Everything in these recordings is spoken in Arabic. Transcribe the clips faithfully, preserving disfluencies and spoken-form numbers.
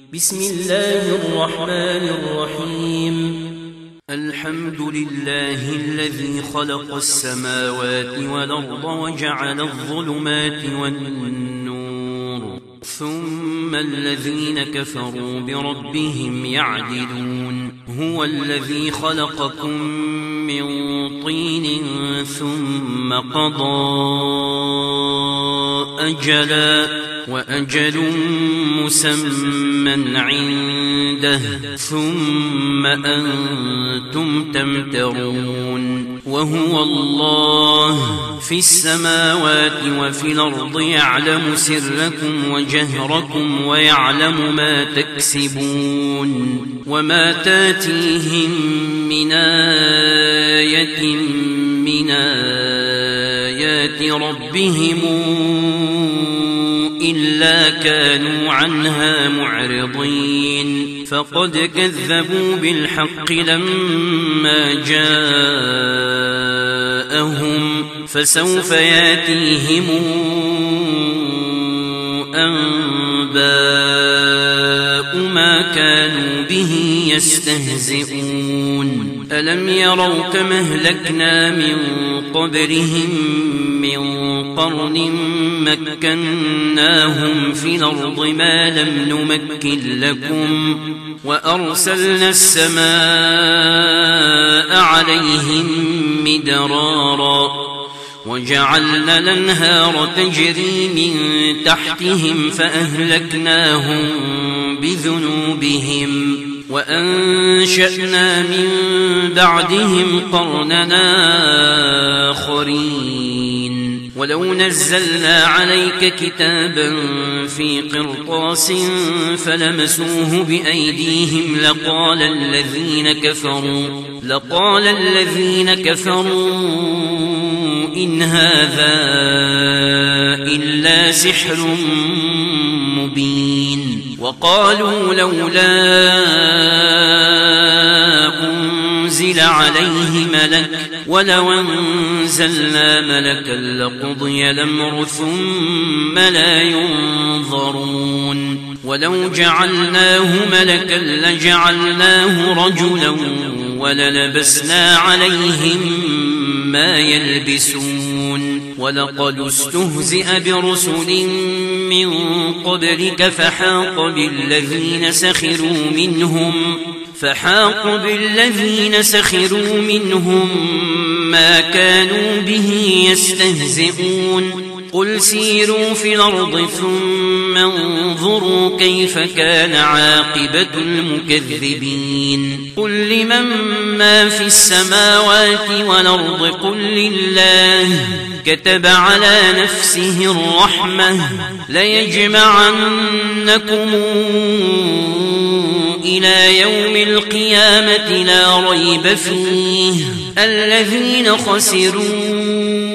بسم الله الرحمن الرحيم. الحمد لله الذي خلق السماوات والأرض وجعل الظلمات والنور ثم الذين كفروا بربهم يعدلون. هو الذي خلقكم من طين ثم قضى أجلا وأجل مسمى عنده ثم أنتم تمترون. وهو الله في السماوات وفي الأرض يعلم سركم وجهركم ويعلم ما تكسبون. وما تاتيهم من آية من آيات ربهم إلا كانوا عنها معرضين. فقد كذبوا بالحق لما جاءهم فسوف ياتيهم أنباء ما كانوا به يستهزئون. ألم يروا كما أهلكنا من قبلهم من قرن مكناهم في الأرض ما لم نمكن لكم وأرسلنا السماء عليهم مدرارا وجعلنا الأنهار تجري من تحتهم فأهلكناهم بذنوبهم وأنشأنا من بعدهم قرننا آخرين. ولو نزلنا عليك كتابا في قرطاس فلمسوه بأيديهم لقال الذين كفروا لقال الذين كفروا إن هذا إلا سحر مبين. وقالوا لولا أنزل عليه ملك ولو أنزلنا ملكا لقضي الأمر ثم لا ينظرون. ولو جعلناه ملكا لجعلناه رجلا وللبسنا عليهم ما يلبسون. ولقد استهزئ برسل من قبلك فحاق بالذين سخروا منهم فحاق بالذين سخروا منهم ما كانوا به يستهزئون. قل سيروا في الأرض ثم انظروا كيف كان عاقبة المكذبين. قل لمن ما في السماوات والأرض قل لله كتب على نفسه الرحمة ليجمعنكم إلى يوم القيامة لا ريب فيه الذين خسروا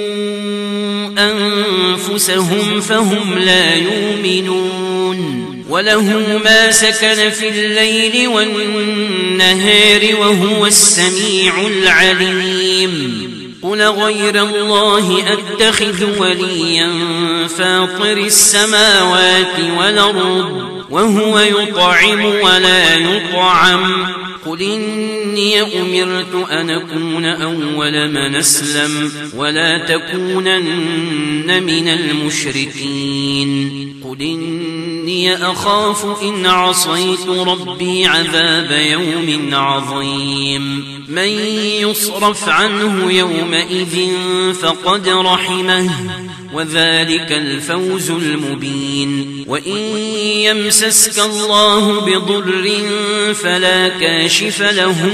أنفسهم فهم لا يؤمنون. وله ما سكن في الليل والنهار وهو السميع العليم. قل غير الله أتخذ وليا فاطر السماوات والأرض وهو يطعم ولا يطعم. قل إني أمرت أن أكون أول من أسلم ولا تكونن من المشركين. قل إني أخاف إن عصيت ربي عذاب يوم عظيم. من يصرف عنه يومئذ فقد رحمه وذلك الفوز المبين. وإن يمسسك الله بضر فلا كاشف له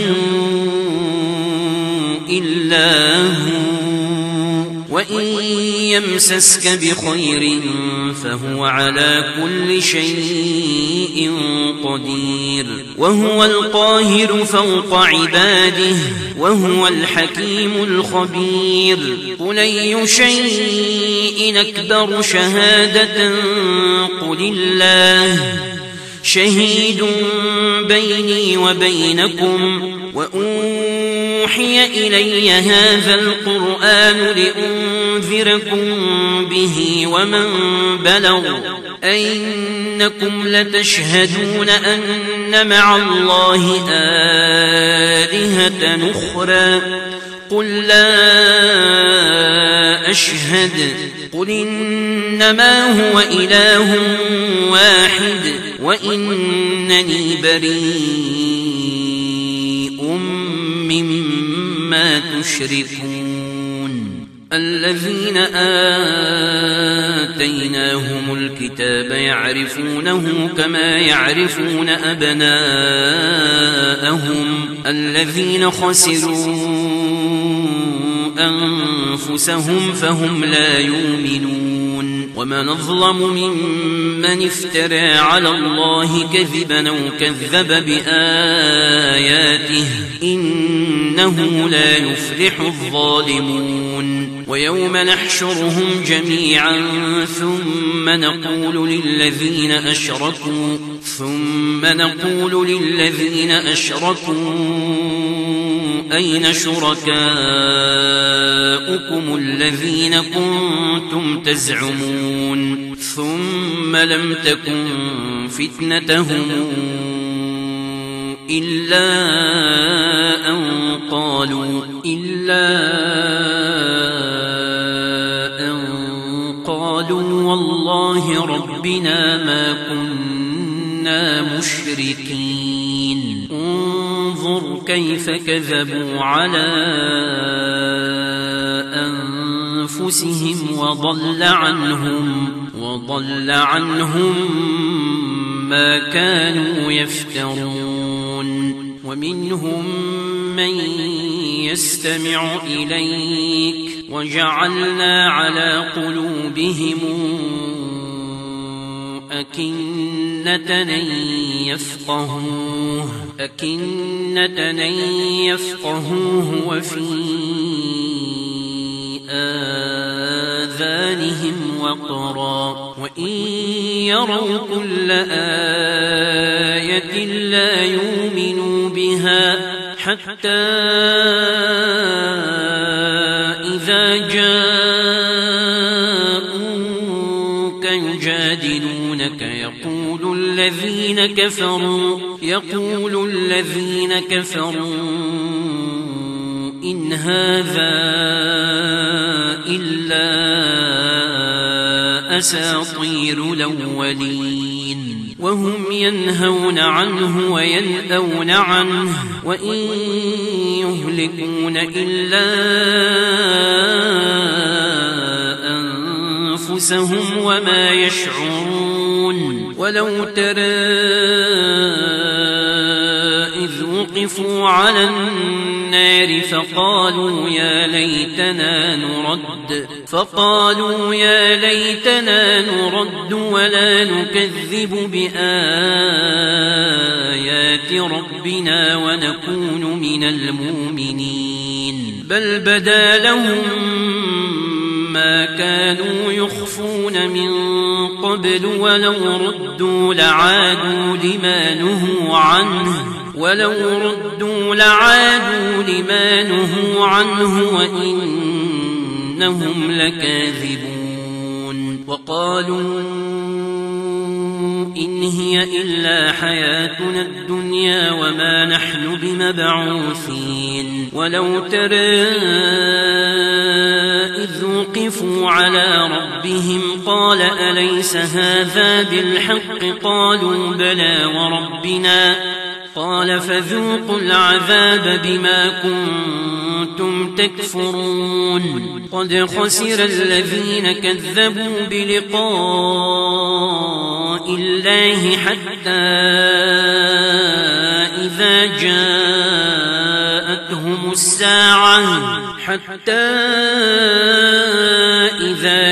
إلا هو وإن يمسسك بخير فهو على كل شيء قدير. وهو القاهر فوق عباده وهو الحكيم الخبير. قل أي شيء أكبر شهادة قل الله شهيد بيني وبينكم وأوحي إلي هذا القرآن لأنذركم به ومن بلغ أين إنكم لتشهدون أن مع الله آلهة أخرى قل لا أشهد قل إنما هو إله واحد وإنني بريء مما تشركون الذين آتيناهم الكتاب يعرفونه كما يعرفون أبناءهم الذين خسروا أنفسهم فهم لا يؤمنون ومن أظلم ممن افترى على الله كذبا أو كذب بآياته إنه لا يفلح الظالمون ويوم نحشرهم جميعا ثم نقول للذين أشركوا ثم نقول للذين أشركوا أين شركاؤكم الذين كنتم تزعمون ثم لم تكن فتنتهم إلا أن قالوا إلا أن قالوا والله ربنا ما كنا مشركين انظر كيف كذبوا على أنفسهم وضل عنهم وضل عنهم ما كانوا يفترون ومنهم من يستمع إليك وجعلنا على قلوبهم أكنة أن يفقهوه أكنة أن يفقهوه وفي آذانهم وقرا وإن يروا كل آية لا يؤمنوا بها حتى إذا جاءوك يجادلونك يقول الذين كفروا يقول الذين كفروا إن هذا إلا أساطير الأولين وهم ينهون عنه وينأون عنه وإن يهلكون إلا أنفسهم وما يشعرون ولو ترى إذ وقفوا على النار فقالوا يا ليتنا نرد فقالوا يا ليتنا نرد ولا نكذب بآيات ربنا ونكون من المؤمنين بل بدا لهم ما كانوا يخفون من قبل ولو ردوا لعادوا لما نهوا عنه ولو ردوا لعادوا لما نهوا عنه وإنهم لكاذبون وقالوا إن هي إلا حياتنا الدنيا وما نحن بمبعوثين ولو ترى إذ وقفوا على ربهم قال أليس هذا بالحق قالوا بلى وربنا قال فذوقوا العذاب بما كنتم تكفرون قد خسر الذين كذبوا بلقاء الله حتى إذا جاءتهم الساعة حتى إذا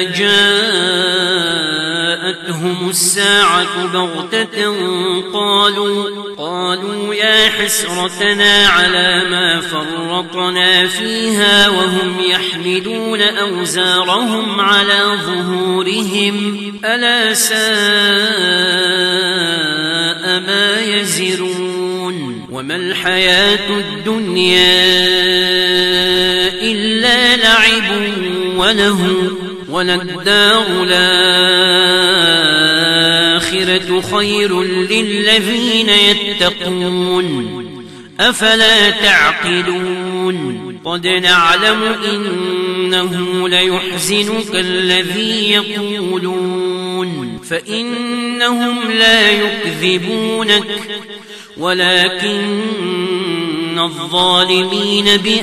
جاءتهم الساعة بغتة قالوا قالوا يا حسرتنا على ما فرطنا فيها وهم يحملون أوزارهم على ظهورهم ألا ساء ما يزرون وما الحياة الدنيا إلا لعب وله وللدار الآخرة والآخرة خير للذين يتقون أفلا تعقلون قد نعلم إنه ليحزنك الذي يقولون فإنهم لا يكذبونك ولكن الظالمين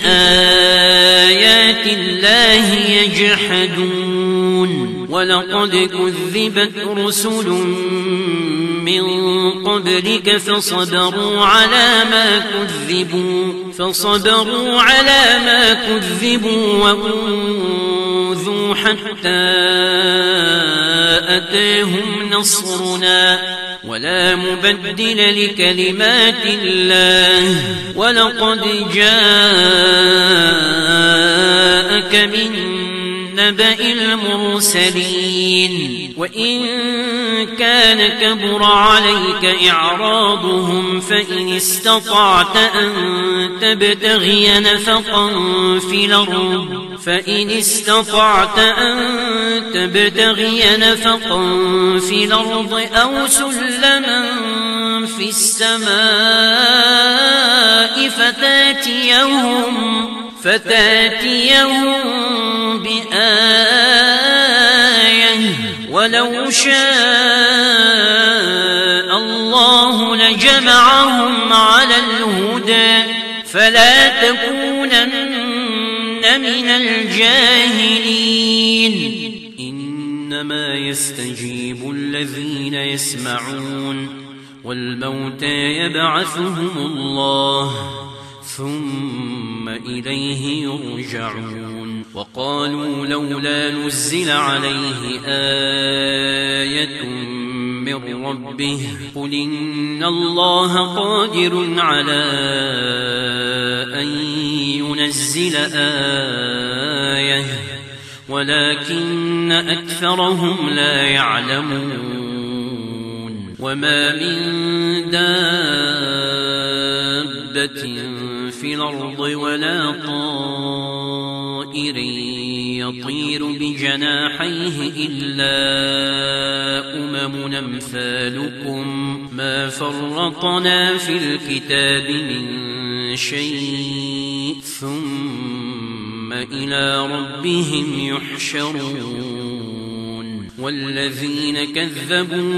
بآيات الله يجحدون ولقد كذبت رسل من قبلك فصبروا على ما كذبوا فصبروا على ما كذبوا وأوذوا حتى أتاهم نصرنا ولا مبدل لكلمات الله ولقد جاءك من نبأ المرسلين وإن كان كبر عليك إعراضهم فإن استطعت أن تبتغي نفقا في الأرض فإن استطعت أن تبتغي نفقا في الأرض أو سلما في السماء فتاتيهم فتاتيهم بآية ولو شاء الله لجمعهم على الهدى فلا تكونن من الجاهلين إنما يستجيب الذين يسمعون والموتى يبعثهم الله ثم إليه يرجعون وقالوا لولا نزل عليه آية من ربه قل إن الله قادر على أن ينزل آية ولكن أكثرهم لا يعلمون وما من دابة في الأرض ولا طائر يطير بجناحيه إلا أمم أمثالكم ما فرطنا في الكتاب من شيء ثم إلى ربهم يحشرون والذين كذبوا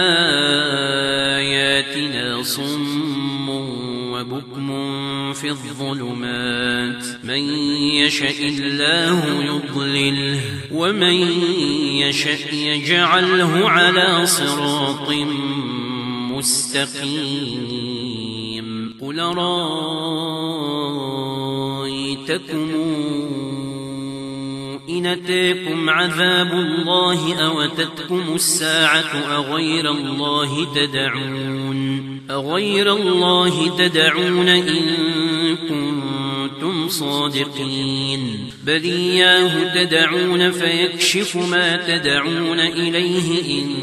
بآياتنا صم وبكم في الظلمات من يشاء الله يضلله ومن يشاء يجعله على صراط مستقيم قل رأيتكم إن أتاكم عذاب الله أو أتتكم الساعة أغير الله تدعون أغير الله تدعون إن كنتم صادقين بل إياه تدعون فيكشف ما تدعون إليه إن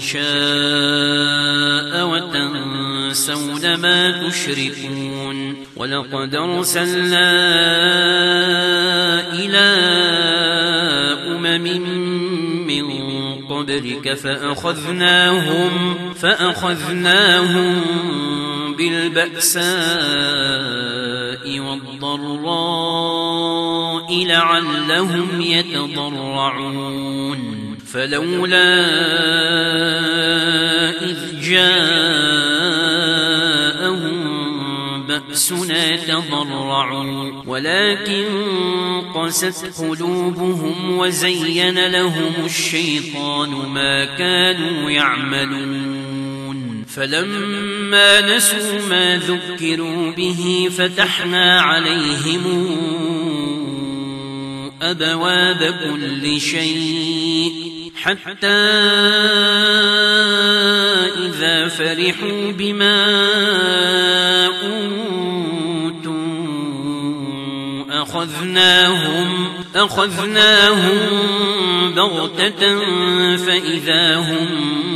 شاء وتنسون ما تشركون ولقد أرسلنا إلى أمم من قبلك فأخذناهم فأخذناهم بالبأساء والضراء لعلهم يتضرعون فلولا إذ جاءهم بأسنا تضرعوا ولكن قست قلوبهم وزين لهم الشيطان ما كانوا يعملون فلما نسوا ما ذكروا به فتحنا عليهم أبواب كل شيء حتى إذا فرحوا بما أوتوا أخذناهم أخذناهم بغتة فإذا هم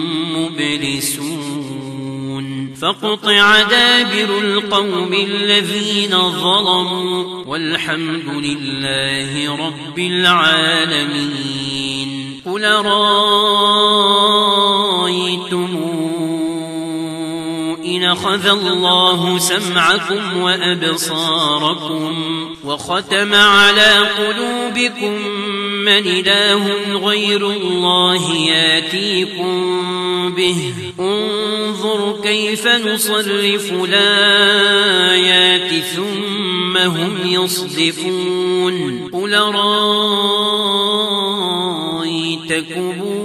مبلسون فقطع دابر القوم الذين ظلموا والحمد لله رب العالمين قل رأيتم أخذ الله سمعكم وأبصاركم وختم على قلوبكم من إله غير الله ياتيكم به انظر كيف نصرف الآيات ثم هم يصدفون قل رأيتكم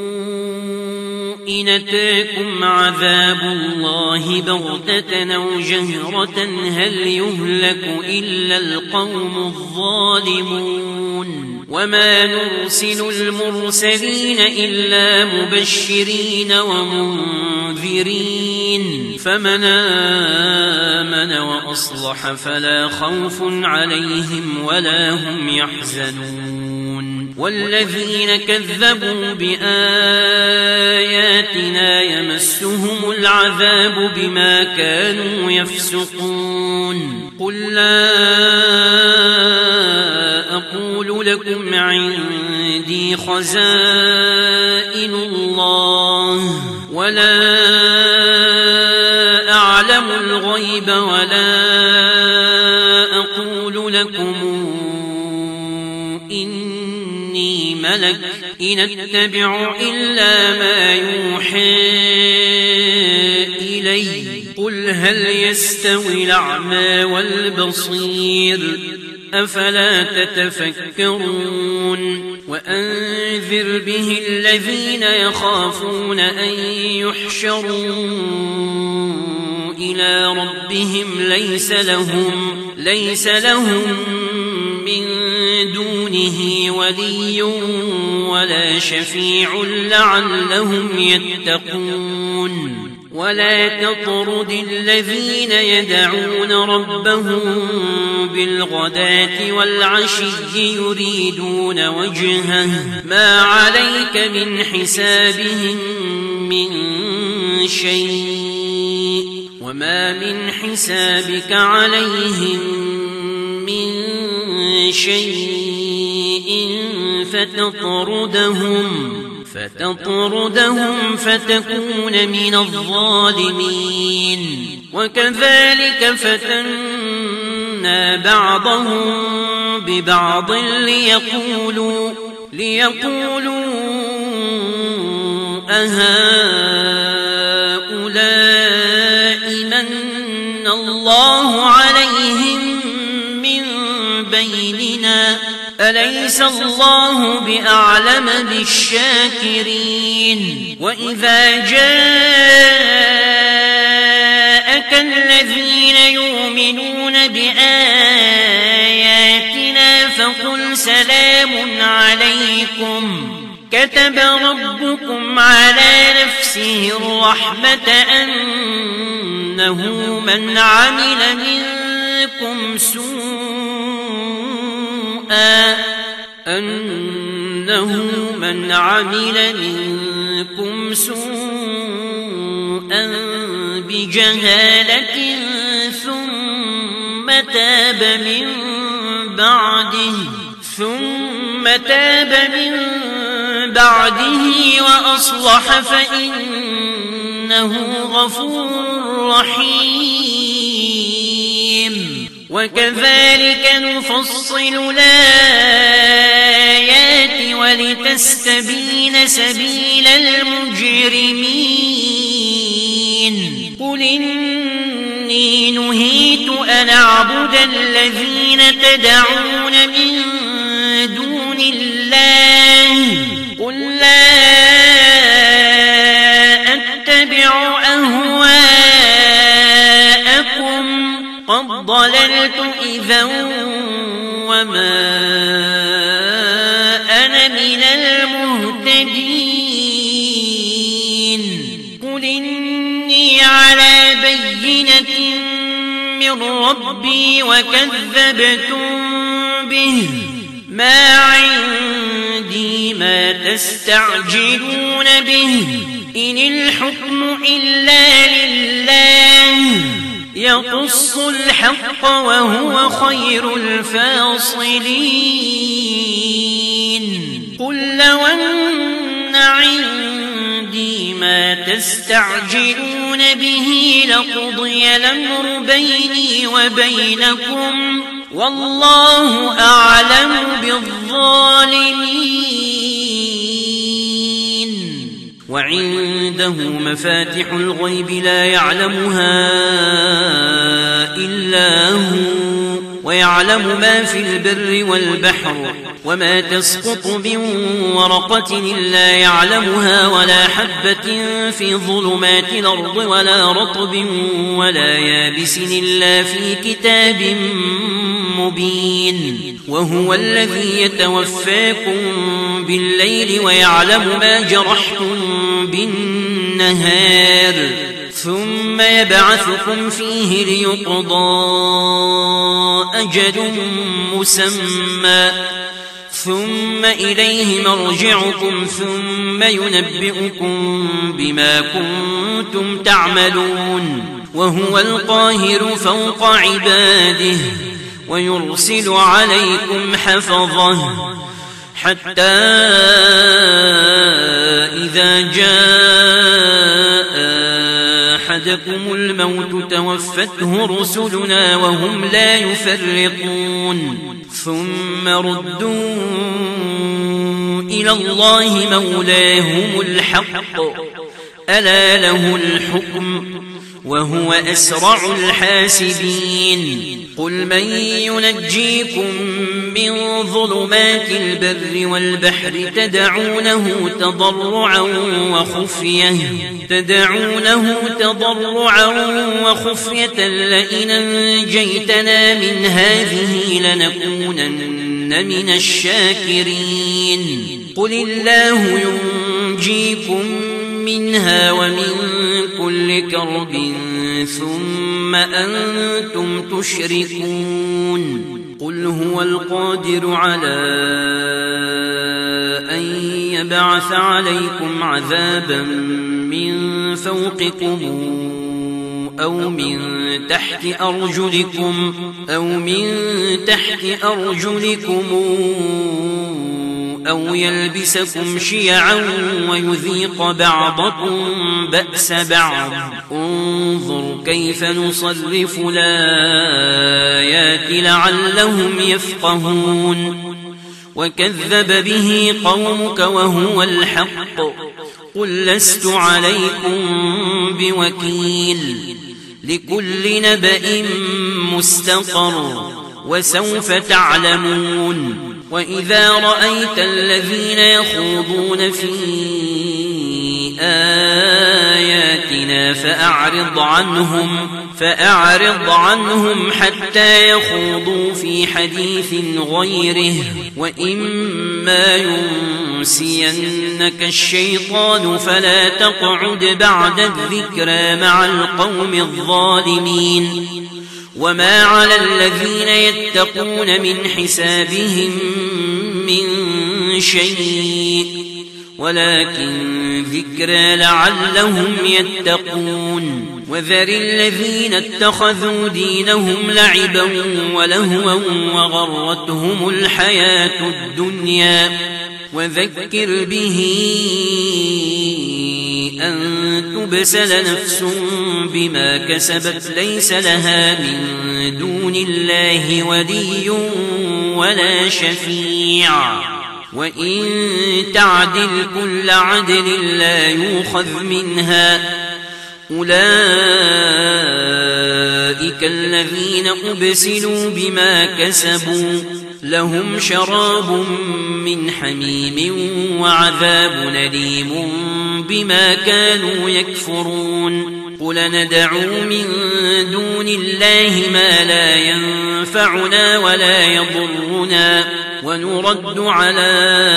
إن أتاكم عذاب الله بغتة أو جهرة هل يهلك إلا القوم الظالمون وما نرسل المرسلين إلا مبشرين ومنذرين فمن آمن وأصلح فلا خوف عليهم ولا هم يحزنون والذين كذبوا بآياتنا يمسهم العذاب بما كانوا يفسقون قل لا أقول لكم عندي خزائن الله ولا أعلم الغيب ولا أقول لكم إني ملك إن أتبع إلا ما يوحى إلي قل هل يستوي الأعمى والبصير أفلا تتفكرون وأنذر به الذين يخافون أن يحشروا إلى ربهم ليس لهم ليس لهم من دونه ولي ولا شفيع لعلهم يتقون ولا تطرد الذين يدعون ربهم بالغداة والعشي يريدون وجهه ما عليك من حسابهم من شيء وما من حسابك عليهم من شيء فتطردهم فتطردهم فتكون من الظالمين وكذلك فتنا بعضهم ببعض ليقولوا ليقولوا أهؤلاء من الله عليهم من بيننا أليس الله بأعلم بالشاكرين وإذا جاءك الذين يؤمنون بآياتنا فقل سلام عليكم كتب ربكم على نفسه الرحمة أنه من عمل منكم سوءا أنه من عمل منكم سوءا بجهالة ثم تاب من بعده ثم تاب من بعده وأصلح فإنه غفور رحيم وكذلك نفصل الآيات ولتستبين سبيل المجرمين قل إني نهيت أن أعبد الذين تدعون من دون الله قل لا أتبع أهواءكم قد ضللت إذا وما أنا من المهتدين قل إني على بينة من ربي وكذبتم به ما عندي ما تستعجلون به إن الحكم إلا لله يقص الحق وهو خير الفاصلين قل لو أن عندي ما ما تستعجلون به لقضي الأمر بيني وبينكم والله أعلم بالظالمين. وعنده مفاتح الغيب لا يعلمها إلا هو ويعلم ما في البر والبحر وما تسقط من ورقة إلا يعلمها ولا حبة في ظلمات الأرض ولا رطب ولا يابس إلا في كتاب مبين. وهو الذي يتوفاكم بالليل ويعلم ما جرحتم بالنهار ثم يبعثكم فيه ليقضى أجل مسمى ثم إليه مرجعكم ثم ينبئكم بما كنتم تعملون. وهو القاهر فوق عباده ويرسل عليكم حفظه حتى إذا جاء أحدكم الموت توفته رسلنا وهم لا يفرقون ثم ردوا إلى الله مولاهم الحق ألا له الحكم وهو أسرع الحاسبين. قل من ينجيكم من ظلمات البر والبحر تدعونه تضرعا وخفية تدعونه تضرعا وخفية لئن أنجيتنا من هذه لنكونن من الشاكرين. قل الله ينجيكم منها ومن كل كرب ثم أنتم تشركون. قل هو القادر على أن يبعث عليكم عذابا من فوقكم أو من تحت أرجلكم أو من تحت أرجلكم أو يلبسكم شيعا ويذيق بعضكم بأس بعض. انظر كيف نصرف الآيات لعلهم يفقهون. وكذب به قومك وهو الحق قل لست عليكم بوكيل لكل نبأ مستقر وسوف تعلمون. وإذا رأيت الذين يخوضون في آياتنا فأعرض عنهم فأعرض عنهم حتى يخوضوا في حديث غيره وإما ينسينك الشيطان فلا تقعد بعد الذكرى مع القوم الظالمين. وما على الذين يتقون من حسابهم من شيء ولكن ذكرى لعلهم يتقون. وذر الذين اتخذوا دينهم لعبا ولهوا وغرتهم الحياة الدنيا وذكر به أن تبسل نفس بما كسبت ليس لها من دون الله ولي ولا شفيع وإن تعدل كل عدل لا يؤخذ منها. أولئك الذين أبسلوا بما كسبوا لهم شراب من حميم وعذاب أليم بما كانوا يكفرون. قل ندعو من دون الله ما لا ينفعنا ولا يضرنا ونرد على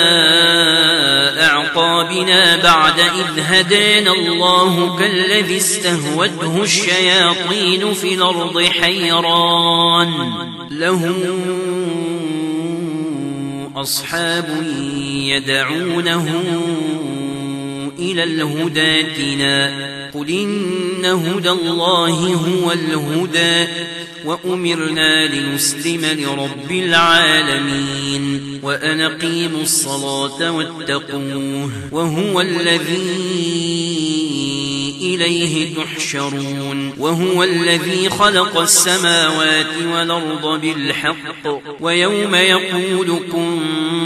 أعقابنا بعد إذ هدانا الله كالذي استهوته الشياطين في الأرض حيران له أصحاب يدعونه إلى الهدى ائتنا. قل إن هدى الله هو الهدى وأمرنا لنسلم لرب العالمين وأن أقيموا الصلاة واتقوه وهو الذي إليه تحشرون وهو الذي خلق السماوات والأرض بالحق ويوم يقول كن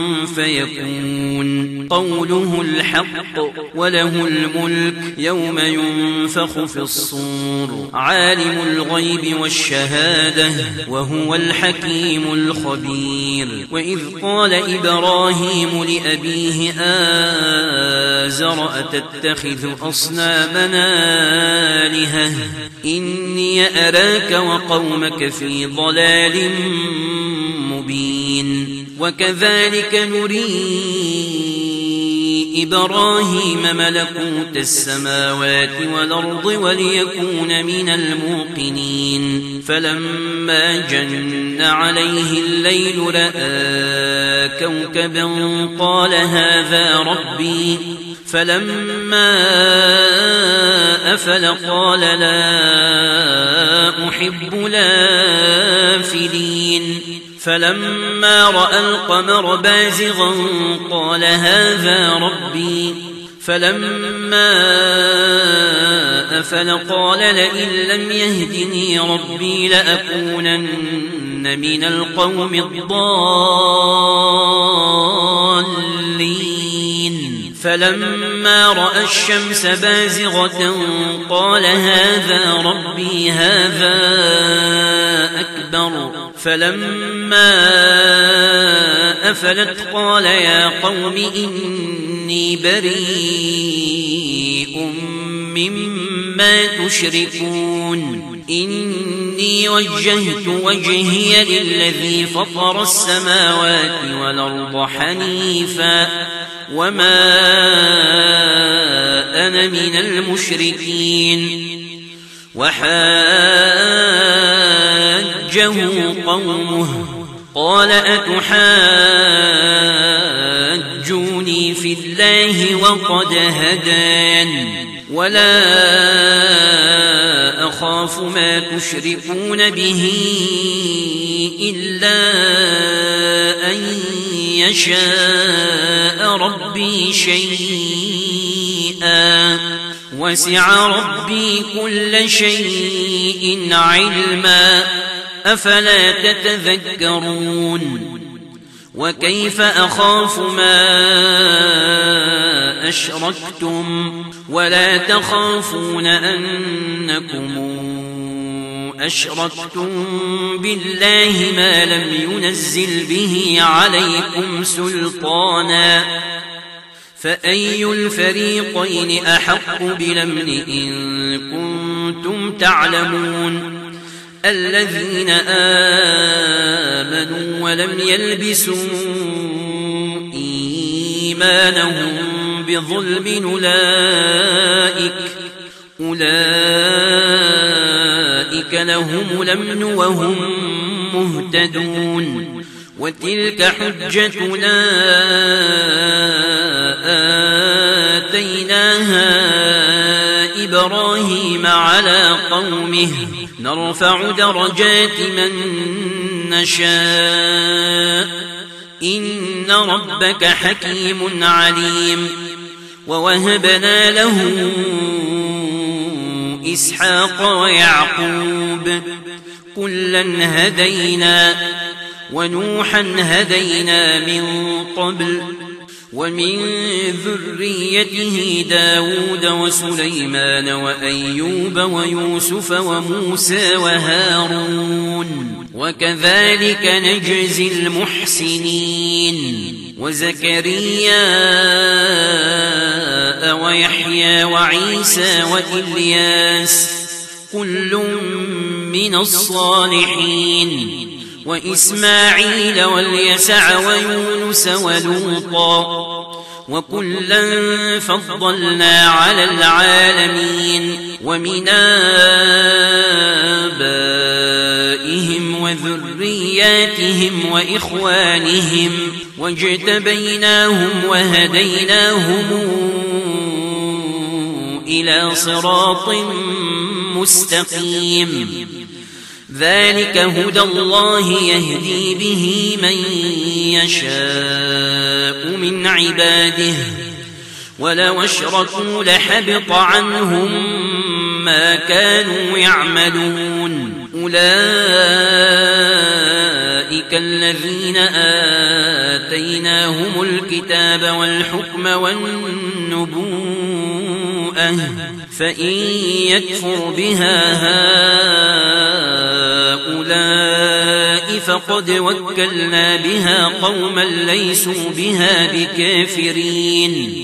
فيكون قوله الحق وله الملك يوم ينفخ في الصور عالم الغيب والشهادة وهو الحكيم الخبير وإذ قال إبراهيم لأبيه آزر أتتخذ أصنامنا آلهة إني أراك وقومك في ضلال مبين وكذلك نري إبراهيم ملكوت السماوات والأرض وليكون من الموقنين فلما جن عليه الليل رأى كوكبا قال هذا ربي فلما أفل قال لا أحب الآفلين فلما رأى القمر بازغا قال هذا ربي فلما أفل قال لئن لم يهدني ربي لأكونن من القوم الضالين فلما رأى الشمس بازغة قال هذا ربي هذا أكبر فلما أفلت قال يا قوم إني بريء مما تشركون إني وجهت وجهي للذي فطر السماوات والأرض حنيفا وما أنا من المشركين وحاجه قومه قال أتحاجوني في الله وقد هدان ولا أخاف ما تشركون به إلا أن يشاء ربي شيئا وسع ربي كل شيء علما أفلا تتذكرون وكيف أخاف ما أشركتم ولا تخافون أنكم أشركتم بالله ما لم ينزل به عليكم سلطانا فأي الفريقين أحق بالأمن إن كنتم تعلمون الذين آمنوا ولم يلبسوا إيمانهم بظلم أولئك أولئك لهم الأمن وهم مهتدون وتلك حجتنا آتيناها إبراهيم على قومه نرفع درجات من نشاء إن ربك حكيم عليم ووهبنا له إسحاق ويعقوب كلا هدينا ونوحا هدينا من قبل ومن ذريته داود وسليمان وأيوب ويوسف وموسى وهارون وكذلك نجزي المحسنين وزكريا ويحيى وعيسى وإلياس كل من الصالحين وإسماعيل واليسع ويونس ولوطا وكلا فضلنا على العالمين ومن آبائهم وذرياتهم وإخوانهم واجتبيناهم وهديناهم إلى صراط مستقيم ذلك هدى الله يهدي به من يشاء من عباده ولو أشركوا لحبط عنهم ما كانوا يعملون أولئك الذين آتيناهم الكتاب والحكم والنبوءة فإن يكفر بها هؤلاء فقد وكلنا بها قوما ليسوا بها بكافرين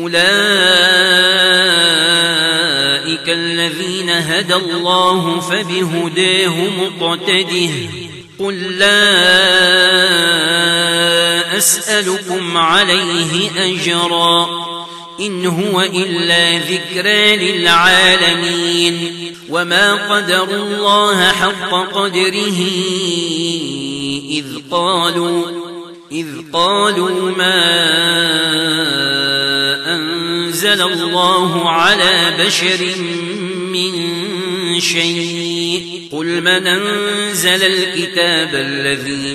أولئك الذين هدى الله فبهداه مقتده قل لا أسألكم عليه أجرا إن هو إلا ذكرى للعالمين وما قدروا الله حق قدره إذ قالوا إذ قالوا ما أنزل الله على بشر من شيء قل من أنزل الكتاب الذي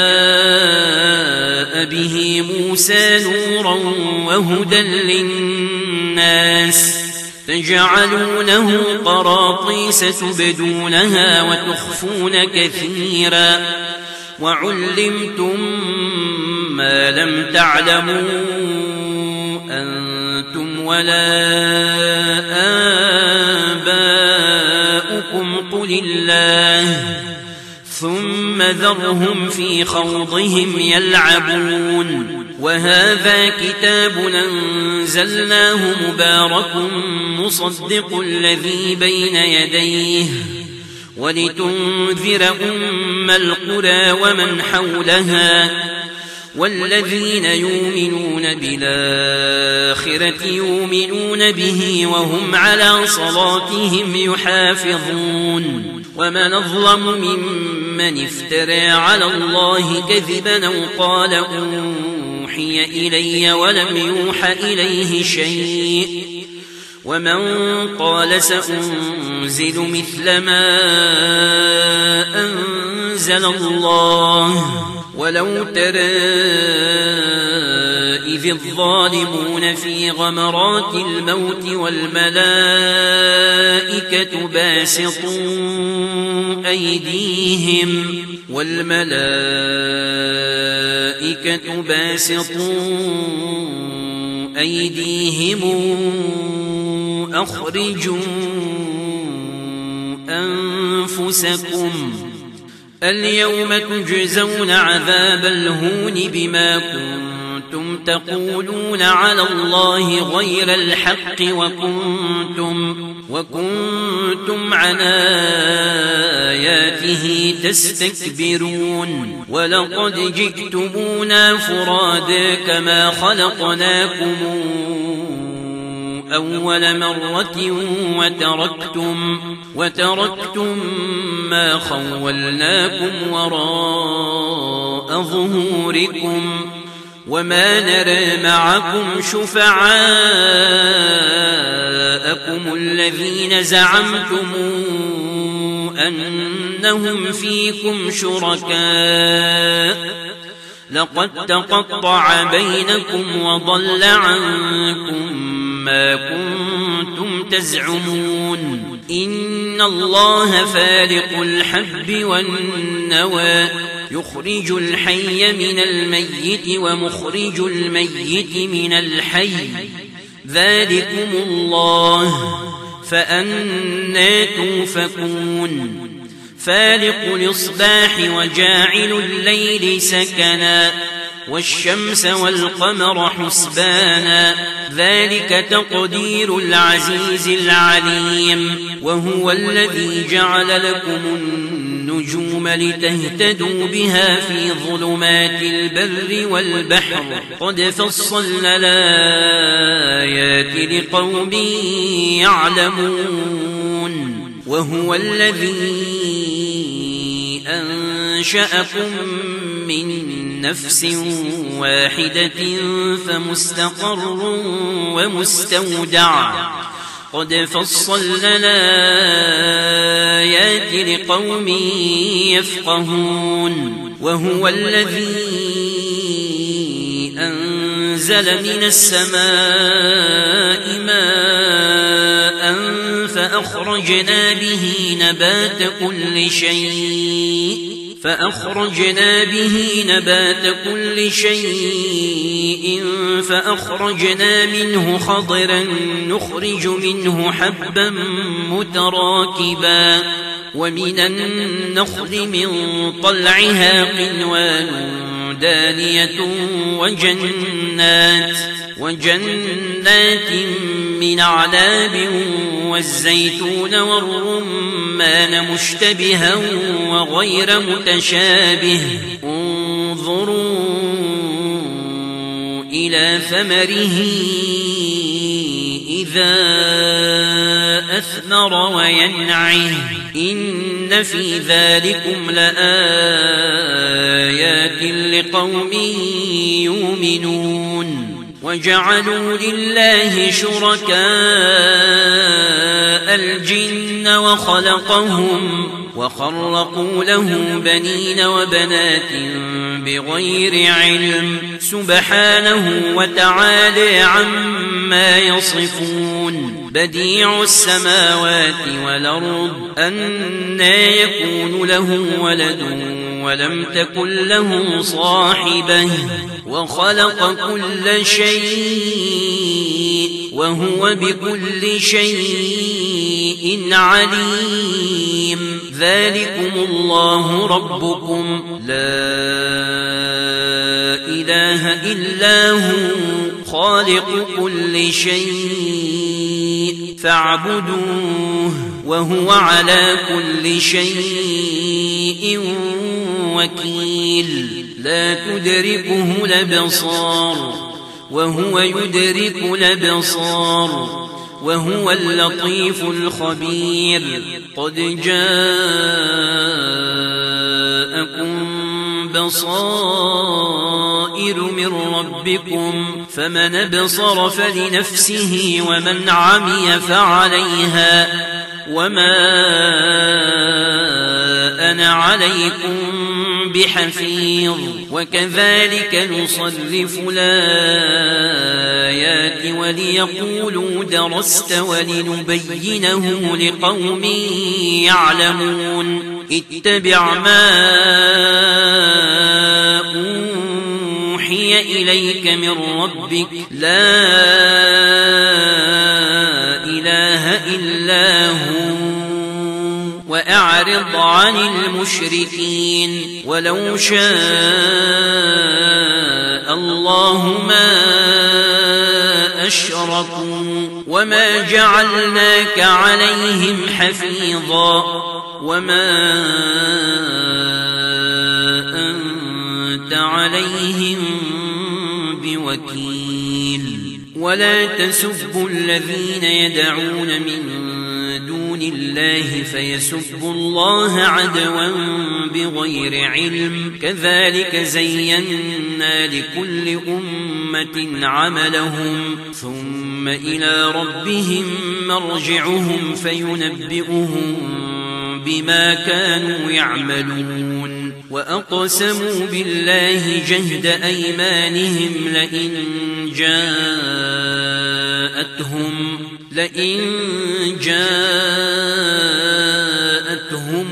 جاء به موسى نورا وهدى للناس تجعلونه قراطيس تبدونها وتخفون كثيرا وعلمتم ما لم تعلموا أنتم ولا آباؤكم قل الله ثم ذرهم في خوضهم يلعبون وهذا كتاب أنزلناه مبارك مصدق الذي بين يديه ولتنذر أم القرى ومن حولها والذين يؤمنون بالآخرة يؤمنون به وهم على صلاتهم يحافظون ومن أظلم ممن افترى على الله كذبا أو قال أوحي إلي ولم يوح إليه شيء ومن قال سأنزل مثل ما أنزل الله ولو ترى إذ الظالمون في غمرات الموت والملائكة باسطوا أيديهم والملائكة باسطوا أيديهم أخرجوا أنفسكم اليوم تجزون عذاب الهون بما كنتم تقولون على الله غير الحق وكنتم, وكنتم عن آياته تستكبرون ولقد جئتمونا فرادا كما خلقناكم أول مرة وتركتم, وتركتم ما خولناكم وراء ظهوركم وما نرى معكم شفعاءكم الذين زعمتم أنهم فيكم شركاء لقد تقطع بينكم وضل عنكم ما كنتم تزعمون إن الله فالق الحب والنوى يخرج الحي من الميت ومخرج الميت من الحي ذلكم الله فأنى توفكون فالق الإصباح وجاعل الليل سكنا والشمس والقمر حسبانا ذلك تقدير العزيز العليم وهو الذي جعل لكم النجوم لتهتدوا بها في ظلمات البر والبحر قد فصلنا الآيات لقوم يعلمون وهو الذي أنشأكم من نفس واحدة فمستقر ومستودع قد فصلنا الآيات لقوم يفقهون وهو الذي أنزل من السماء ماء فأخرجنا به نبات كل شيء فأخرجنا به نبات كل شيء فأخرجنا منه خضرا نخرج منه حبا متراكبا ومن النخل من طلعها قنوان دانية وجنات وجنات من أعناب والزيتون والرمان مشتبها وغير متشابه انظروا إلى ثمره إذا أثمر وينعه إن في ذلكم لآيات لقوم يؤمنون وجعلوا لله شركاء الجن وخلقهم وخرقوا له بنين وبنات بغير علم سبحانه وتعالى عما يصفون بديع السماوات والأرض أنى يكون له ولد ولم تكن له صاحبة وخلق كل شيء وهو بكل شيء عليم ذلكم الله ربكم لا إله إلا هو خالق كل شيء فاعبدوه وهو على كل شيء وكيل لا تدركه الأبصار وهو يدرك الأبصار وهو اللطيف الخبير قد جاءكم بصائر من ربكم فمن ابصر فلنفسه ومن عمي فعليها وما أنا عليكم بحفيظ وكذلك نصرف الآيات وليقولوا درست ولنبينه لقوم يعلمون اتبع ما أوحي إليك من ربك لا إله إلا هو وأعرض عن المشركين ولو شاء الله ما أشركوا وما جعلناك عليهم حفيظا وما أنت عليهم بوكيل ولا تسبوا الذين يدعون من دون الله فيسبوا الله عدوا بغير علم كذلك زينا لكل أمة عملهم ثم إلى ربهم مرجعهم فينبئهم بما كانوا يعملون وأقسموا بالله جهد أيمانهم لئن جاءتهم لئن جاءتهم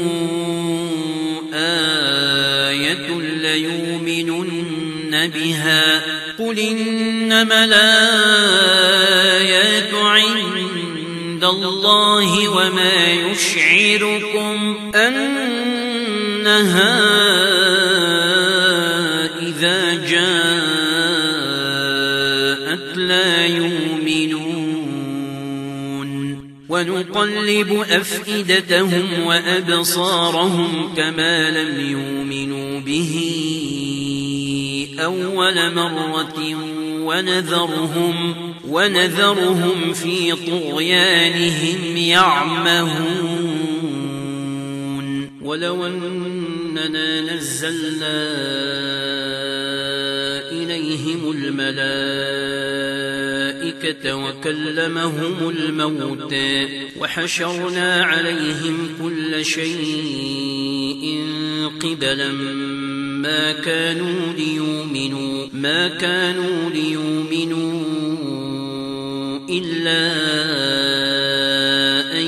آية ليؤمنن بها قل إنما الآيات عند الله وما يشعركم أنها إذا جاءت لا يؤمنون ونقلب أفئدتهم وأبصارهم كما لم يؤمنوا به أول مرة ونذرهم ونذرهم في طغيانهم يعمهون ولو أننا نزلنا إليهم الملائكة وكلمهم الموتى وحشرنا عليهم كل شيء قبلا ما كانوا ليؤمنوا ما كانوا ليؤمنوا إلا أن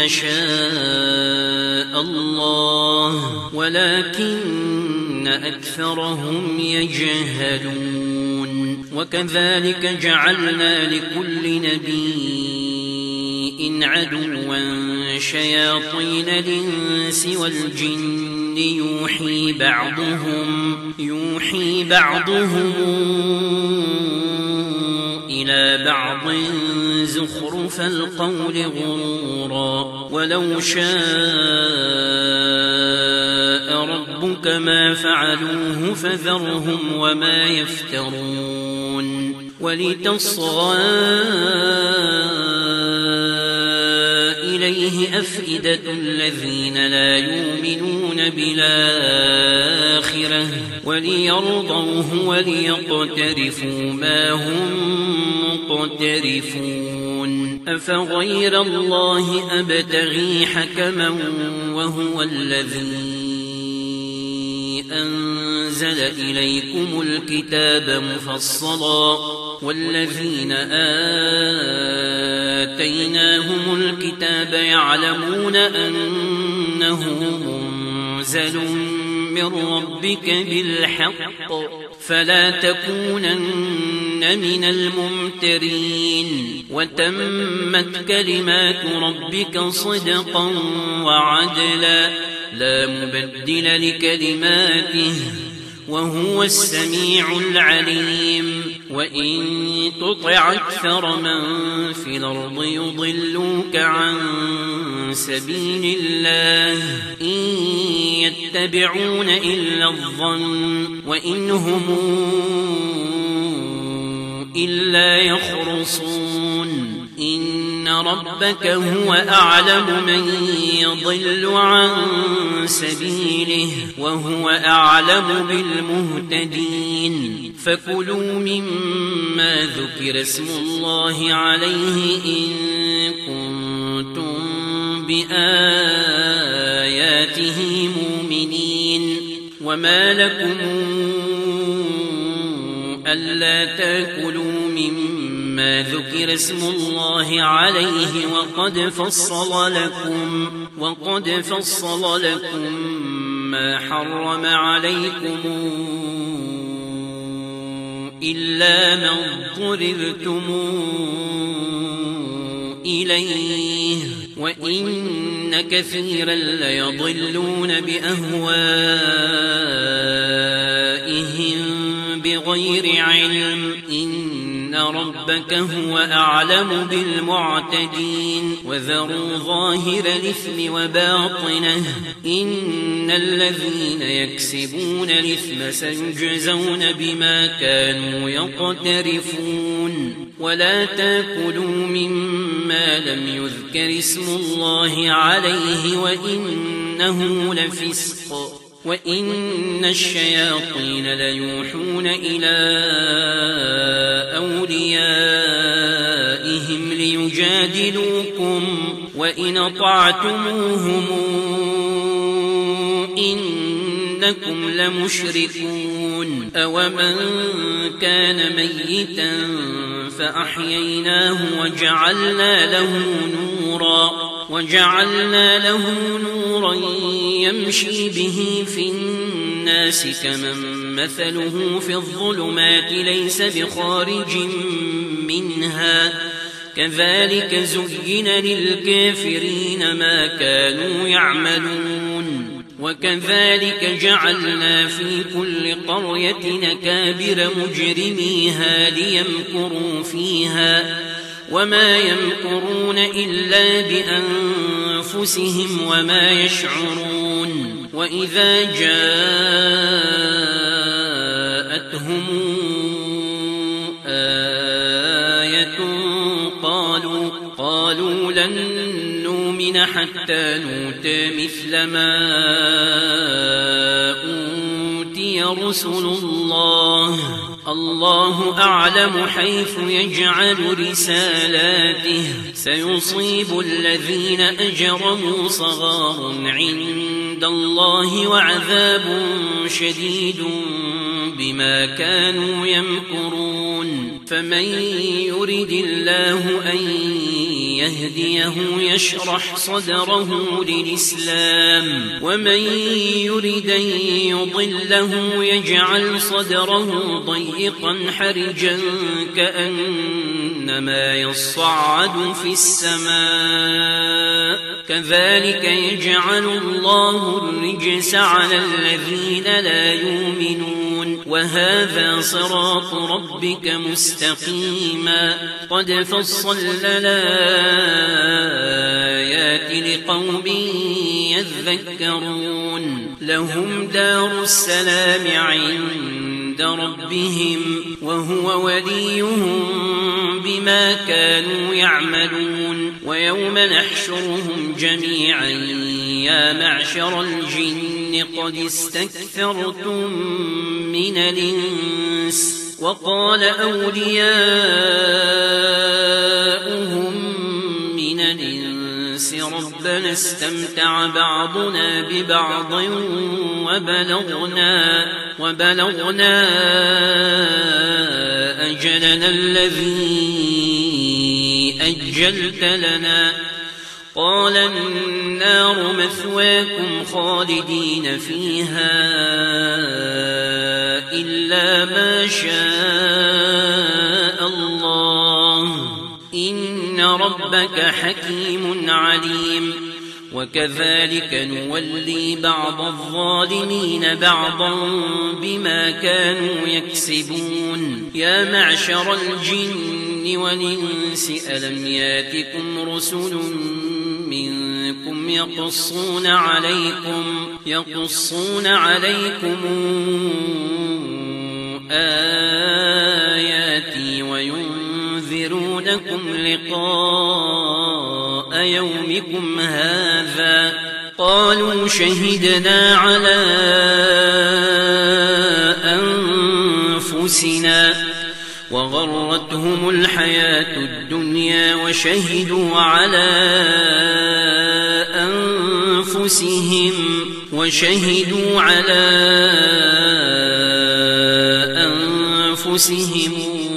يشاء الله ولكن أكثرهم يجهلون وكذلك جعلنا لكل نبي عدوا شياطين الإنس والجن يوحي بعضهم يوحي بعضهم إلى بعض زخرف القول غرورا ولو شاء ربك ما فعلوه فذرهم وما يفترون ولتصغى إليه أفئدة الذين لا يؤمنون بالآخرة وليرضوه وليقترفوا ما هم مقترفون أفغير الله أبتغي حكما وهو الذي أنزل إليكم الكتاب مفصلا والذين آتيناهم الكتاب يعلمون أنه منزل من ربك بالحق فلا تكونن من الممترين وتمت كلمات ربك صدقا وعدلا لا مبدل لكلماته وهو السميع العليم وإن تطع أكثر من في الأرض يضلوك عن سبيل الله إن يتبعون إلا الظن وإن هم إلا يخرصون إن ربك هو أعلم من يضل عن سبيله وهو أعلم بالمهتدين فكلوا مما ذكر اسم الله عليه إن كنتم بآياته مؤمنين وما لكم ألا تأكلوا مما ذكر اسم الله عليه وقد فصل لكم وقد فصل لكم ما حرم عليكم إلا ما اضطررتم إليه وإن كثيرا ليضلون بأهوائهم بغير علم إن ربك هو أعلم بالمعتدين وذروا ظاهر الإثم وباطنه إن الذين يكسبون الإثم سيجزون بما كانوا يقترفون ولا تأكلوا مما لم يذكر اسم الله عليه وإنه لفسق وإن الشياطين ليوحون إلى أوليائهم ليجادلوكم وإن أطعتموهم إنكم لمشركون أومن كان ميتا فأحييناه وجعلنا له نورا وجعلنا له نورا يمشي به في الناس كمن مثله في الظلمات ليس بخارج منها كذلك زين للكافرين ما كانوا يعملون وكذلك جعلنا في كل قرية أكابر مجرميها ليمكروا فيها وما يمكرون إلا بأنفسهم وما يشعرون وإذا جاءتهم آية قالوا قالوا لن نؤمن حتى نؤتى مثل ما أوتي رسل الله الله أعلم حيث يجعل رسالاته سيصيب الذين أجرموا صغار عند الله وعذاب شديد بما كانوا يمكرون فمن يرد الله أن يهديه يشرح صدره للإسلام ومن يرد أن يضله يجعل صدره ضيقا حرجا كأنما يصعد في السماء كذلك يجعل الله الرجس على الذين لا يؤمنون وهذا صراط ربك مستقيما قد فصلنا الآيات لقوم يذكرون لهم دار السلام عند ربهم وهو وليهم بما كانوا يعملون ويوم نحشرهم جميعا يا معشر الجن قد استكثرتم من الإنس وقال أولياؤهم من الإنس ربنا استمتع بعضنا ببعض وبلغنا, وبلغنا أجلنا الذي أجلت لنا قال النار مثواكم خالدين فيها إلا ما شاء الله إن ربك حكيم عليم وكذلك نولي بعض الظالمين بعضا بما كانوا يكسبون يا معشر الجن والإنس ألم ياتكم رسل منكم يقصون عليكم يقصون عليكم آياتي وينذرونكم لقاء يومكم هذا قالوا شهدنا على أنفسنا وغرتهم الحياة الدنيا وشهدوا على أنفسهم وشهدوا على أنفسهم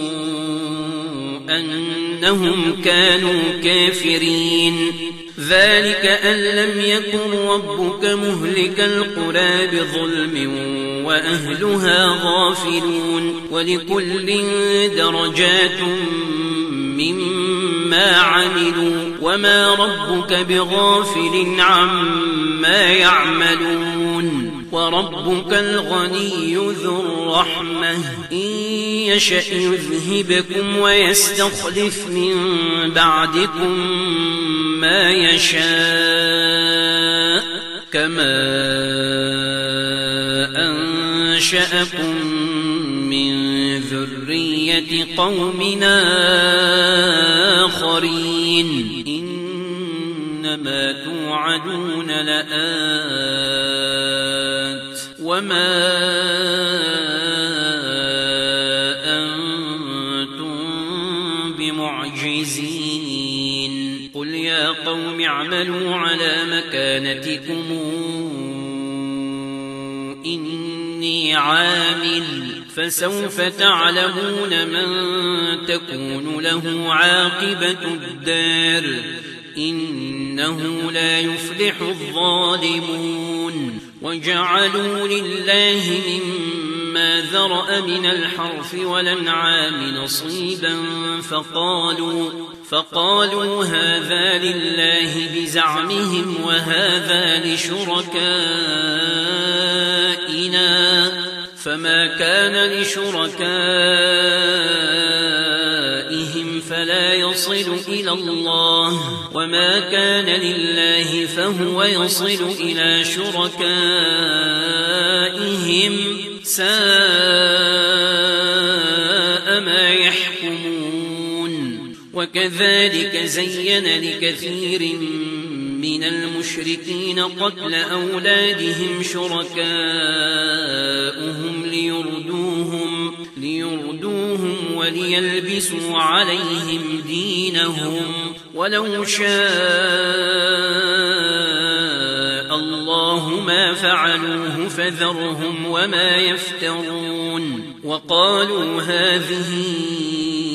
أنهم كانوا كافرين ذلك أن لم يكن ربك مهلك القرى بظلم وأهلها غافلون ولكل درجات مما عملوا وما ربك بغافل عما يعملون وربك الغني ذو الرحمة إن يشأ يذهبكم ويستخلف من بعدكم ما يشاء كما أنشأكم من ذرية قومنا آخرين إنما توعدون لآت وما أنتم بمعجزين قل يا قوم اعملوا على مكانتكم إني عامل فسوف تعلمون من تكون له عاقبة الدار إنه لا يفلح الظالمون وجعلوا لله مما ذرأ من الحرث والأنعام نصيبا فقالوا فقالوا هذا لله بزعمهم وهذا لشركائنا فما كان لشركائهم فلا يصل إلى الله وما كان لله فهو يصل إلى شركائهم ساء ما يحكمون وكذلك زين لكثير من المشركين قتل أولادهم شركاؤهم ليردوهم, ليردوهم وليلبسوا عليهم دينهم ولو شاء الله ما فعلوه فذرهم وما يفترون وقالوا هذه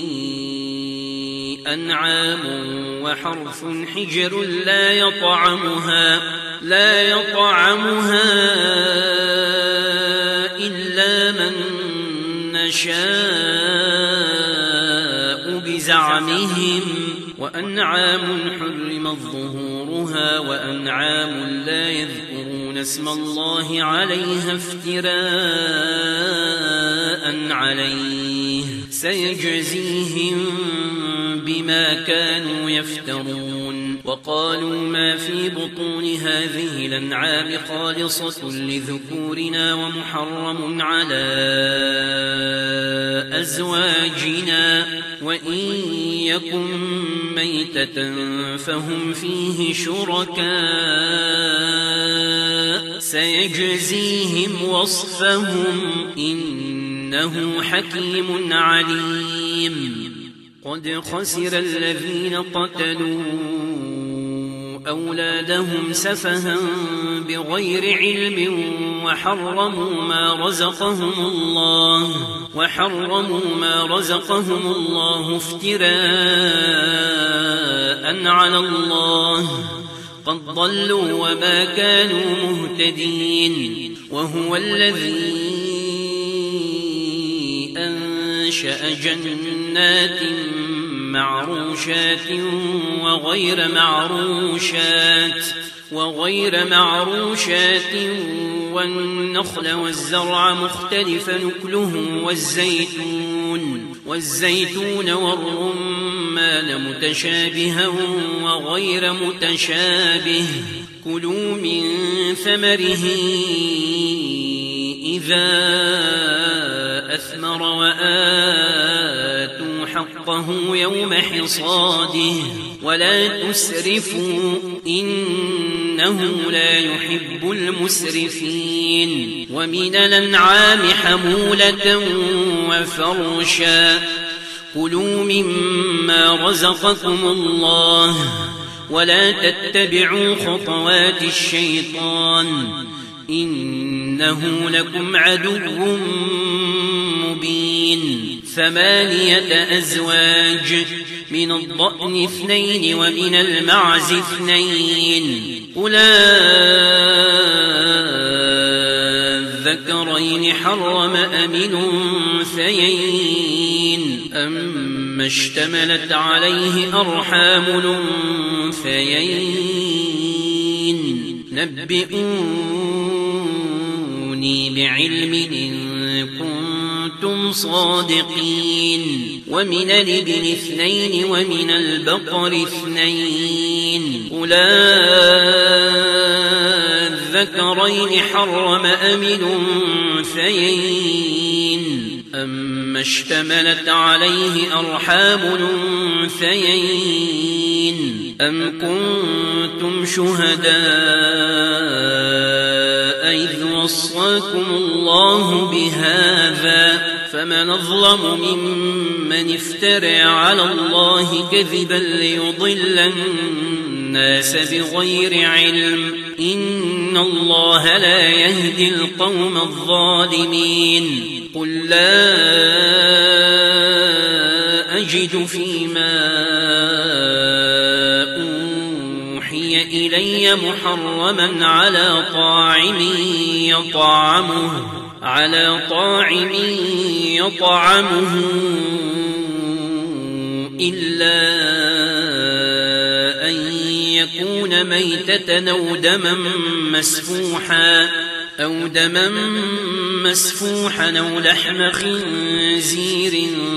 أنعام وحرث حجر لا يطعمها لا يطعمها إلا من نشاء بزعمهم وأنعام حرمت ظهورها وأنعام لا يذكرون اسم الله عليها افتراء عليه سيجزيهم بما كانوا يفترون. وقالوا ما في بطون هذه الأنعام خالصة لذكورنا ومحرم على أزواجنا وإن يكن ميتة فهم فيه شركاء سيجزيهم وصفهم إنه حكيم عليم. قد خسر الذين قتلوا أولادهم سفها بغير علم وحرموا ما رزقهم الله وحرموا ما رزقهم الله افتراء على الله قد ضلوا وما كانوا مهتدين. وهو الذي أنشأ جنات معروشات وغير معروشات وغير معروشات والنخل والزرع مختلف نكله والزيتون والزيتون والرمان متشابها وغير متشابه كلوا من ثمره إذا أثمر وآتوا حقه يوم حصاده ولا تسرفوا إنه لا يحب المسرفين. ومن الأنعام حمولة وفرشا كلوا مما رزقكم الله ولا تتبعوا خطوات الشيطان إنه لكم عدو مبين. ثمانية أزواج من الضأن اثنين ومن المعز اثنين قل الذكرين حرم أم الأنثيين أما اشتملت عليه أرحام الأنثيين نبئوني بعلم إن كنتم صادقين. ومن الإبل اثنين ومن البقر اثنين قل الذكرين حرم أم الأنثيين أما اشتملت عليه أرحام الأنثيين أم كنتم شهداء إذ وصاكم الله بهذا فمن أظلم ممن افترى على الله كذبا ليضل الناس بغير علم إن الله لا يهدي القوم الظالمين. قل لا أجد فيما أوحي إلي محرما على طاعم يطعمه على طاعم يطعمه إلا أن يكون ميتة أو دما مسفوحا أو دما مسفوحا أو لحم خنزير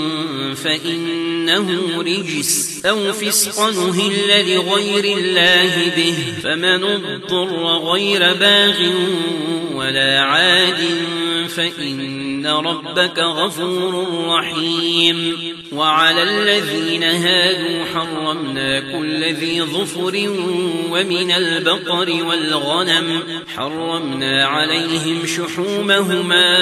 فإنه رجس أو فسقا أهل لغير الله به فمن اضطر غير باغ ولا عاد فإن ربك غفور رحيم. وعلى الذين هادوا حرمنا كل ذي ظفر ومن البقر والغنم حرمنا عليهم شحومهما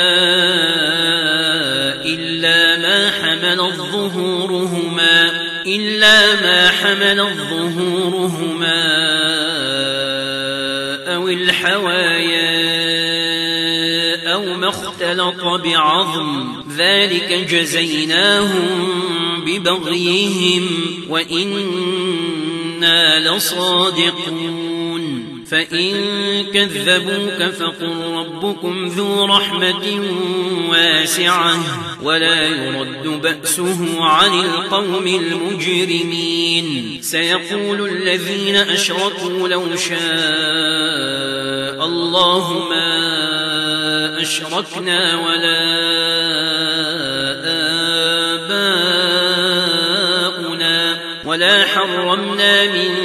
إلا ما حملت ظهورهما إلا ما حملت ظهورهما أو الحوايا أو ما اختلط بعظم ذلك جزيناهم ببغيهم وإنا لصادقون فإن كذبوك فقل ربكم ذو رحمة واسعة ولا يرد بأسه عن القوم المجرمين سيقول الذين أشركوا لو شاء الله ما أشركنا ولا آباؤنا ولا حرمنا من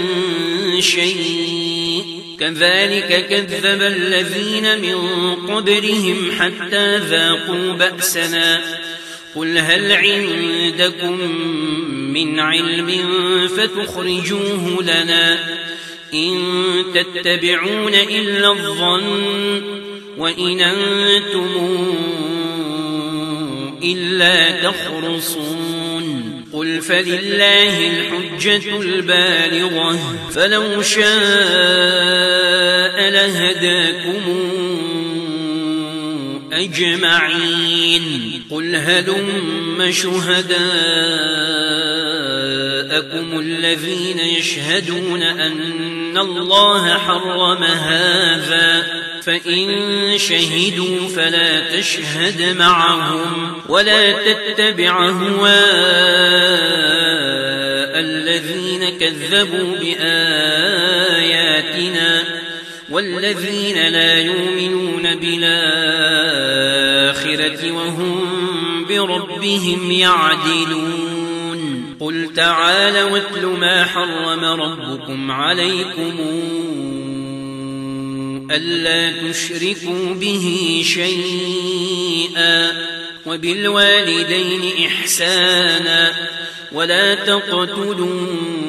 شيء كذلك كذب الذين من قبلهم حتى ذاقوا بأسنا قل هل عندكم من علم فتخرجوه لنا إن تتبعون إلا الظن وإن أنتم إلا تخرصون قل فلله الحجة البالغة فلو شاء لهداكم أجمعين قل هلم شهداءكم الذين يشهدون أن الله حرم هذا فإن شهدوا فلا تشهد معهم ولا تتبع أهواء الذين كذبوا بآياتنا والذين لا يؤمنون بالآخرة وهم بربهم يعدلون قل تعالوا واتل ما حرم ربكم عليكم ألا تشركوا به شيئا وبالوالدين إحسانا ولا تقتلوا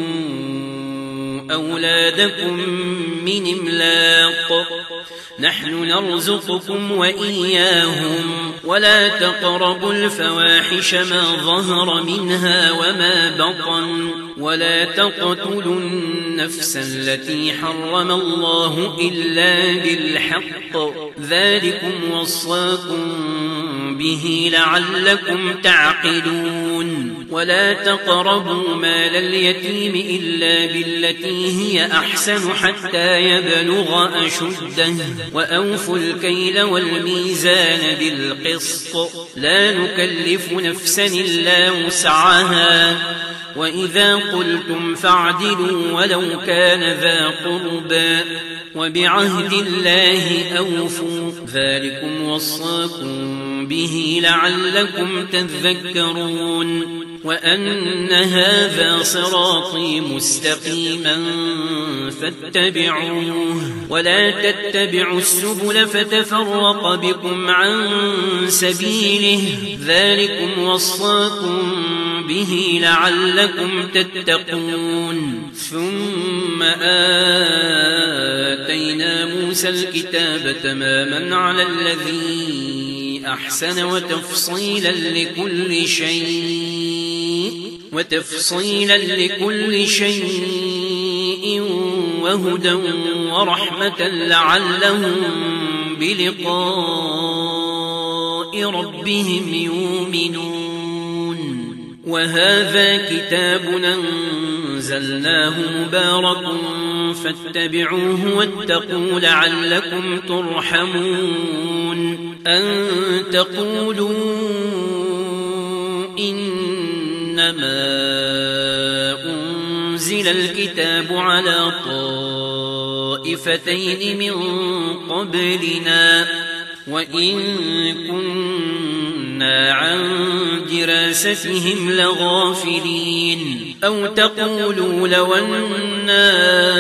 أولادكم من إملاق نحن نرزقكم وإياهم ولا تقربوا الفواحش ما ظهر منها وما بطن ولا تقتلوا النفس التي حرم الله إلا بالحق ذلكم وصاكم به لعلكم تعقلون ولا تقربوا مال اليتيم إلا بالتي هي أحسن حتى يبلغ أشده وأوفوا الكيل والميزان بالقسط لا نكلف نفسا إلا وسعها وإذا قلتم فاعدلوا ولو كان ذا قربى وبعهد الله أوفوا ذلكم وصاكم به لعلكم تذكرون وأن هذا صراطي مستقيما فاتبعوه ولا تتبعوا السبل فتفرق بكم عن سبيله ذلكم وصاكم به لعلكم تتقون ثم آتينا موسى الكتاب تماما على الذي أحسن وتفصيلا لكل شيء وتفصيلا لكل شيء وهدى ورحمة لعلهم بلقاء ربهم يؤمنون وهذا كتاب أنزلناه مبارك فاتبعوه واتقوا لعلكم ترحمون أن تقولوا إنما أنزل الكتاب على طائفتين من قبلنا وإن كنا عن دراستهم لغافلين أو تقولوا لو أنا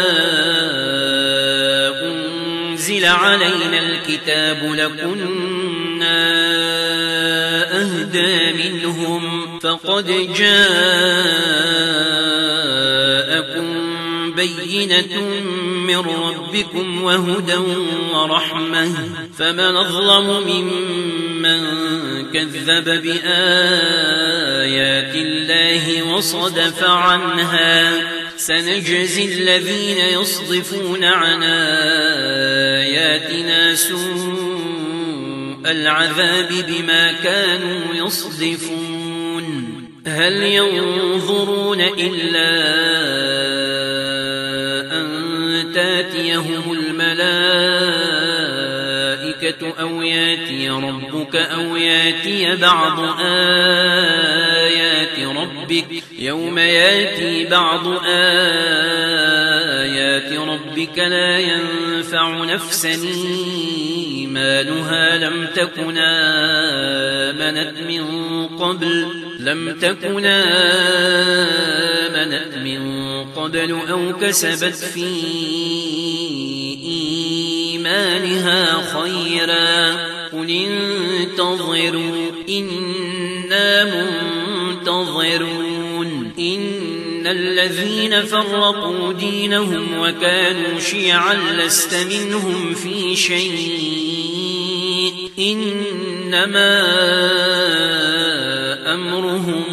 أنزل علينا الكتاب لكنا أهدى منهم فقد جاءكم بينة من ربكم وهدى ورحمة فمن أظلم ممن كذب بآيات الله وصدف عنها سنجزي الذين يصدفون عن آياتنا سوء العذاب بما كانوا يصدفون هل ينظرون إلا أن تاتيهم الملائكة أو ياتي ربك أو ياتي بعض آيات ربك يوم ياتي بعض آيات ربك لا ينفع نفسا إيمانها لم تكن آمنت من قبل لم تكن آمنت من قبل أو كسبت في إيمانها خيرا قل انتظروا إنا منتظرون إن الذين فرقوا دينهم وكانوا شيعا لست منهم في شيء إنما أمرهم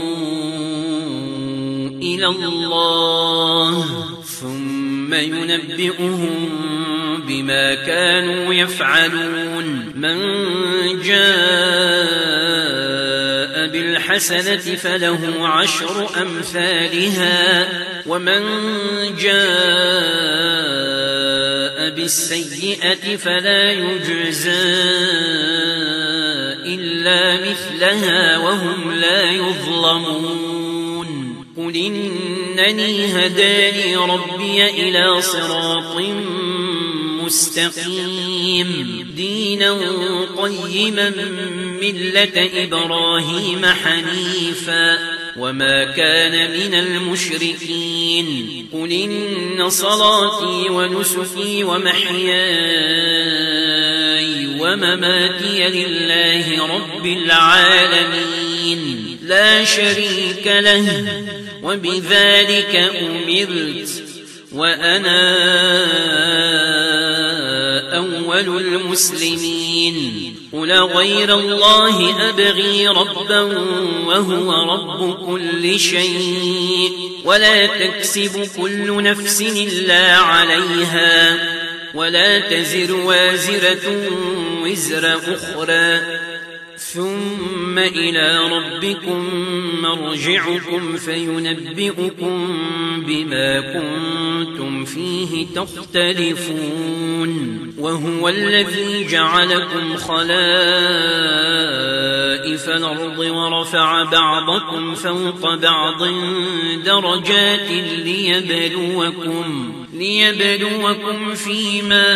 إلى الله ثم ينبئهم بما كانوا يفعلون من جاء بالحسنة فله عشر أمثالها ومن جاء بالسيئة فلا يجزى إلا مثلها وهم لا يظلمون قل إنني هداني ربي إلى صراط مستقيم دينا قيما ملة إبراهيم حنيفا وما كان من المشركين قل إن صلاتي ونسكي ومحياي ومماتي لله رب العالمين لا شريك له وبذلك أمرت وأنا أول المسلمين قل غير الله أبغي ربا وهو رب كل شيء ولا تكسب كل نفس إلا عليها ولا تزر وازرة وزر أخرى ثم إلى ربكم مرجعكم فينبئكم بما كنتم فيه تختلفون وهو الذي جعلكم خلائف الأرض ورفع بعضكم فوق بعض درجات ليبلوكم ليبلوكم فيما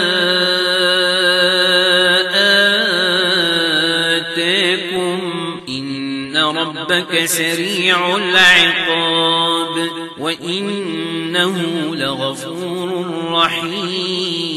آتاكم إن ربك سريع العقاب وإنه لغفور رحيم